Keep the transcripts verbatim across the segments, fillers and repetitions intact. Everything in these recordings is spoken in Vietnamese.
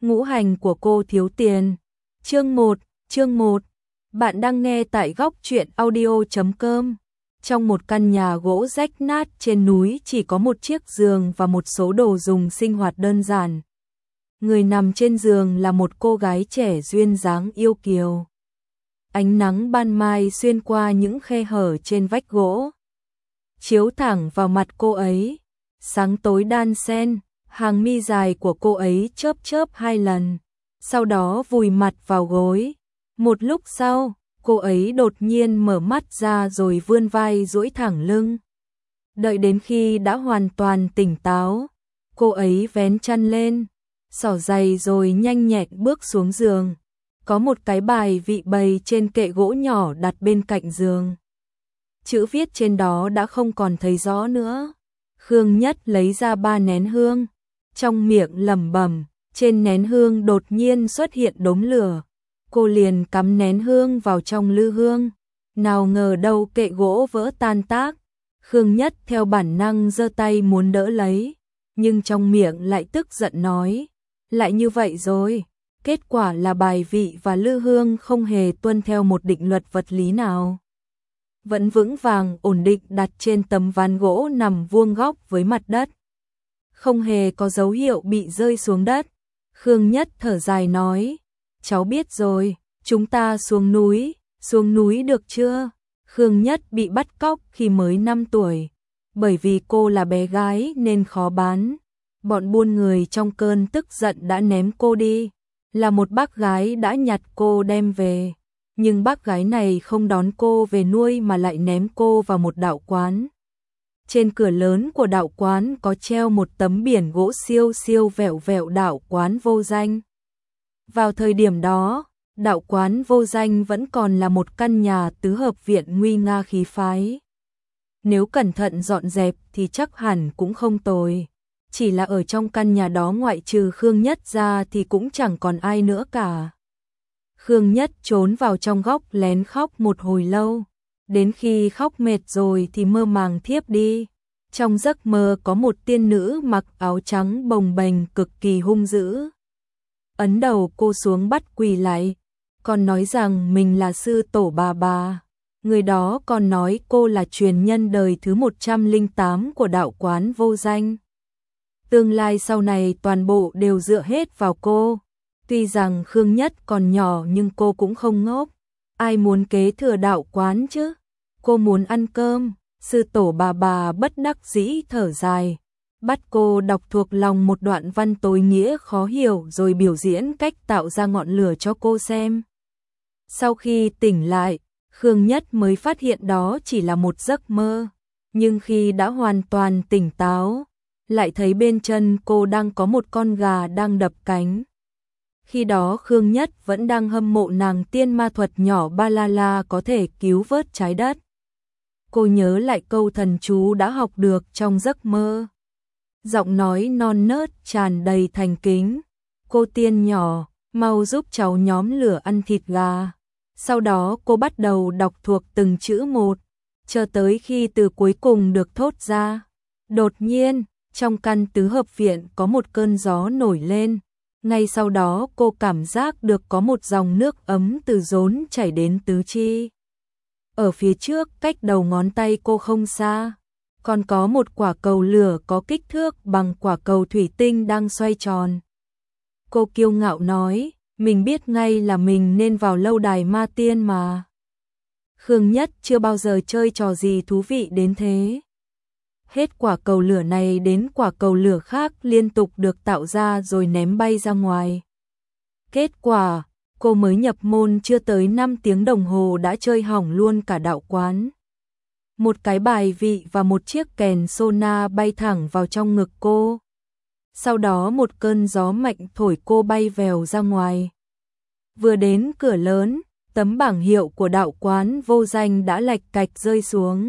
Ngũ hành của cô thiếu tiền. Chương một, chương một. Bạn đang nghe tại góc truyện audio chấm com. Trong một căn nhà gỗ rách nát trên núi chỉ có một chiếc giường và một số đồ dùng sinh hoạt đơn giản. Người nằm trên giường là một cô gái trẻ duyên dáng yêu kiều. Ánh nắng ban mai xuyên qua những khe hở trên vách gỗ, chiếu thẳng vào mặt cô ấy, sáng tối đan xen, hàng mi dài của cô ấy chớp chớp hai lần, sau đó vùi mặt vào gối. Một lúc sau, cô ấy đột nhiên mở mắt ra rồi vươn vai duỗi thẳng lưng. Đợi đến khi đã hoàn toàn tỉnh táo, cô ấy vén chăn lên, xỏ giày rồi nhanh nhẹn bước xuống giường. Có một cái bài vị bày trên kệ gỗ nhỏ đặt bên cạnh giường. Chữ viết trên đó đã không còn thấy rõ nữa. Khương Nhất lấy ra ba nén hương, trong miệng lẩm bẩm, trên nén hương đột nhiên xuất hiện đốm lửa. Cô liền cắm nén hương vào trong lư hương, nào ngờ đâu kệ gỗ vỡ tan tác. Khương Nhất theo bản năng giơ tay muốn đỡ lấy, nhưng trong miệng lại tức giận nói, lại như vậy rồi. Kết quả là bài vị và lư hương không hề tuân theo một định luật vật lý nào. Vẫn vững vàng ổn định đặt trên tấm ván gỗ nằm vuông góc với mặt đất. Không hề có dấu hiệu bị rơi xuống đất. Khương Nhất thở dài nói, cháu biết rồi, chúng ta xuống núi, xuống núi được chưa? Khương Nhất bị bắt cóc khi mới năm tuổi. Bởi vì cô là bé gái nên khó bán. Bọn buôn người trong cơn tức giận đã ném cô đi. Là một bác gái đã nhặt cô đem về, nhưng bác gái này không đón cô về nuôi mà lại ném cô vào một đạo quán. Trên cửa lớn của đạo quán có treo một tấm biển gỗ siêu siêu vẹo vẹo đạo quán vô danh. Vào thời điểm đó, đạo quán vô danh vẫn còn là một căn nhà tứ hợp viện nguy nga khí phái. Nếu cẩn thận dọn dẹp thì chắc hẳn cũng không tồi. Chỉ là ở trong căn nhà đó ngoại trừ Khương Nhất ra thì cũng chẳng còn ai nữa cả. Khương Nhất trốn vào trong góc lén khóc một hồi lâu. Đến khi khóc mệt rồi thì mơ màng thiếp đi. Trong giấc mơ có một tiên nữ mặc áo trắng bồng bềnh cực kỳ hung dữ. Ấn đầu cô xuống bắt quỳ lại, còn nói rằng mình là sư tổ bà bà. Người đó còn nói cô là truyền nhân đời thứ một trăm lẻ tám của đạo quán vô danh. Tương lai sau này toàn bộ đều dựa hết vào cô. Tuy rằng Khương Nhất còn nhỏ nhưng cô cũng không ngốc. Ai muốn kế thừa đạo quán chứ? Cô muốn ăn cơm. Sư tổ bà bà bất đắc dĩ thở dài, bắt cô đọc thuộc lòng một đoạn văn tối nghĩa khó hiểu rồi biểu diễn cách tạo ra ngọn lửa cho cô xem. Sau khi tỉnh lại, Khương Nhất mới phát hiện đó chỉ là một giấc mơ. Nhưng khi đã hoàn toàn tỉnh táo, lại thấy bên chân cô đang có một con gà đang đập cánh. Khi đó Khương Nhất vẫn đang hâm mộ nàng tiên ma thuật nhỏ Ba La La có thể cứu vớt trái đất. Cô nhớ lại câu thần chú đã học được trong giấc mơ. Giọng nói non nớt tràn đầy thành kính. Cô tiên nhỏ, mau giúp cháu nhóm lửa ăn thịt gà. Sau đó cô bắt đầu đọc thuộc từng chữ một, chờ tới khi từ cuối cùng được thốt ra. Đột nhiên, trong căn tứ hợp viện có một cơn gió nổi lên. Ngay sau đó cô cảm giác được có một dòng nước ấm từ rốn chảy đến tứ chi. Ở phía trước cách đầu ngón tay cô không xa, còn có một quả cầu lửa có kích thước bằng quả cầu thủy tinh đang xoay tròn. Cô kiêu ngạo nói, mình biết ngay là mình nên vào lâu đài ma tiên mà. Khương Nhất chưa bao giờ chơi trò gì thú vị đến thế. Hết quả cầu lửa này đến quả cầu lửa khác liên tục được tạo ra rồi ném bay ra ngoài. Kết quả, cô mới nhập môn chưa tới năm tiếng đồng hồ đã chơi hỏng luôn cả đạo quán. Một cái bài vị và một chiếc kèn sona bay thẳng vào trong ngực cô. Sau đó một cơn gió mạnh thổi cô bay vèo ra ngoài. Vừa đến cửa lớn, tấm bảng hiệu của đạo quán vô danh đã lạch cạch rơi xuống.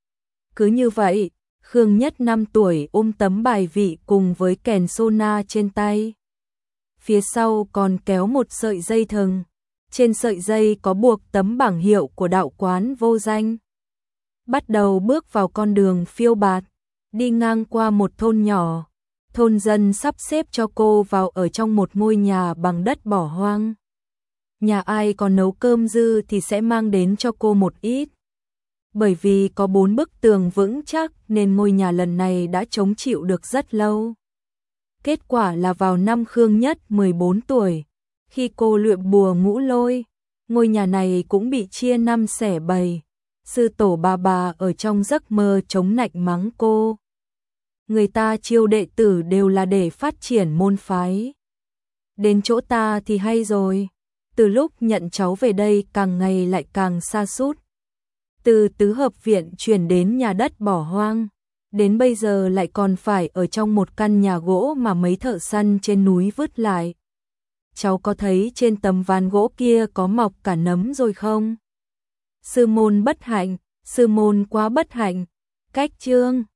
Cứ như vậy, Khương Nhất năm tuổi ôm tấm bài vị cùng với kèn sona trên tay. Phía sau còn kéo một sợi dây thừng. Trên sợi dây có buộc tấm bảng hiệu của đạo quán vô danh. Bắt đầu bước vào con đường phiêu bạt, đi ngang qua một thôn nhỏ. thôn dân sắp xếp cho cô vào ở trong một ngôi nhà bằng đất bỏ hoang. Nhà ai còn nấu cơm dư thì sẽ mang đến cho cô một ít. Bởi vì có bốn bức tường vững chắc nên ngôi nhà lần này đã chống chịu được rất lâu. Kết quả là vào năm Khương Nhất mười bốn tuổi, khi cô luyện bùa ngũ lôi, ngôi nhà này cũng bị chia năm xẻ bảy. Sư tổ bà bà ở trong giấc mơ chống nạnh mắng cô. Người ta chiêu đệ tử đều là để phát triển môn phái. Đến chỗ ta thì hay rồi. Từ lúc nhận cháu về đây càng ngày lại càng sa sút. Từ tứ hợp viện chuyển đến nhà đất bỏ hoang. Đến bây giờ lại còn phải ở trong một căn nhà gỗ mà mấy thợ săn trên núi vứt lại. Cháu có thấy trên tấm ván gỗ kia có mọc cả nấm rồi không? Sư môn bất hạnh, sư môn quá bất hạnh. Cách chương